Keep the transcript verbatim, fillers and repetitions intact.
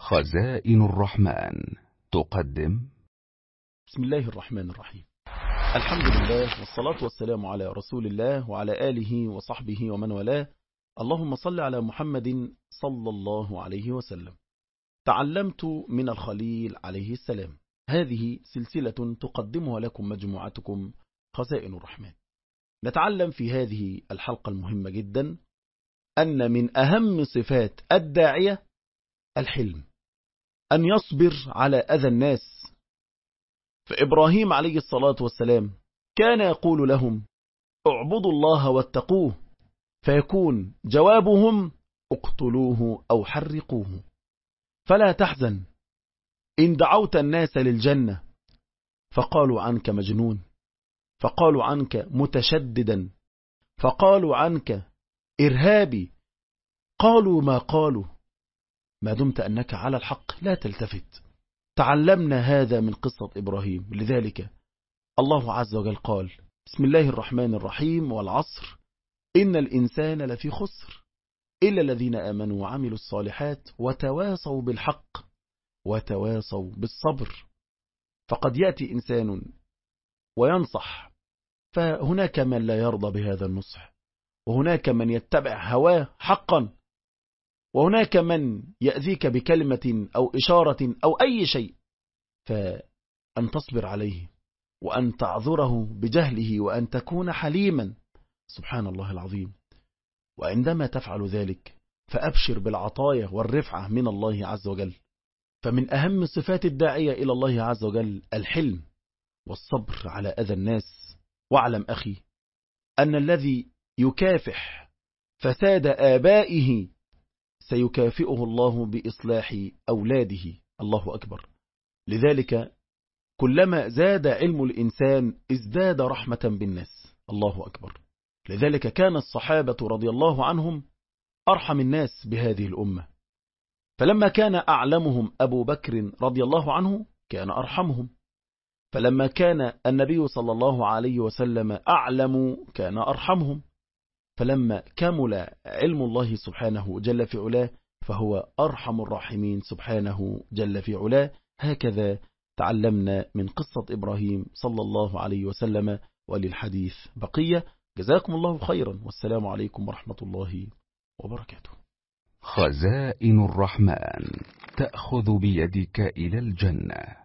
خزائن الرحمن تقدم. بسم الله الرحمن الرحيم. الحمد لله والصلاة والسلام على رسول الله وعلى آله وصحبه ومن والاه. اللهم صل على محمد صلى الله عليه وسلم. تعلمت من الخليل عليه السلام. هذه سلسلة تقدمها لكم مجموعتكم خزائن الرحمن. نتعلم في هذه الحلقة المهمة جدا أن من أهم صفات الداعية الحلم، أن يصبر على أذى الناس. فإبراهيم عليه الصلاة والسلام كان يقول لهم: اعبدوا الله واتقوه، فيكون جوابهم: اقتلوه أو حرقوه. فلا تحزن إن دعوت الناس للجنة فقالوا عنك مجنون، فقالوا عنك متشددا، فقالوا عنك إرهابي، قالوا ما قالوا، ما دمت أنك على الحق لا تلتفت. تعلمنا هذا من قصة إبراهيم. لذلك الله عز وجل قال: بسم الله الرحمن الرحيم، والعصر إن الإنسان لفي خسر إلا الذين آمنوا وعملوا الصالحات وتواصوا بالحق وتواصوا بالصبر. فقد يأتي إنسان وينصح، فهناك من لا يرضى بهذا النصح، وهناك من يتبع هواه حقا، وهناك من يأذيك بكلمة أو إشارة أو أي شيء، فأن تصبر عليه وأن تعذره بجهله وأن تكون حليما. سبحان الله العظيم. وعندما تفعل ذلك فأبشر بالعطايا والرفعة من الله عز وجل. فمن أهم صفات الداعية إلى الله عز وجل الحلم والصبر على أذى الناس. واعلم أخي أن الذي يكافح فساد آبائه سيكافئه الله بإصلاح أولاده. الله أكبر. لذلك كلما زاد علم الإنسان ازداد رحمة بالناس. الله أكبر. لذلك كان الصحابة رضي الله عنهم أرحم الناس بهذه الأمة. فلما كان أعلمهم أبو بكر رضي الله عنه كان أرحمهم، فلما كان النبي صلى الله عليه وسلم أعلم كان أرحمهم، فلما كمل علم الله سبحانه جل في علاه فهو أرحم الراحمين سبحانه جل في علاه. هكذا تعلمنا من قصة إبراهيم صلى الله عليه وسلم، وللحديث بقية. جزاكم الله خيرا، والسلام عليكم ورحمة الله وبركاته. خزائن الرحمن تأخذ بيدك إلى الجنة.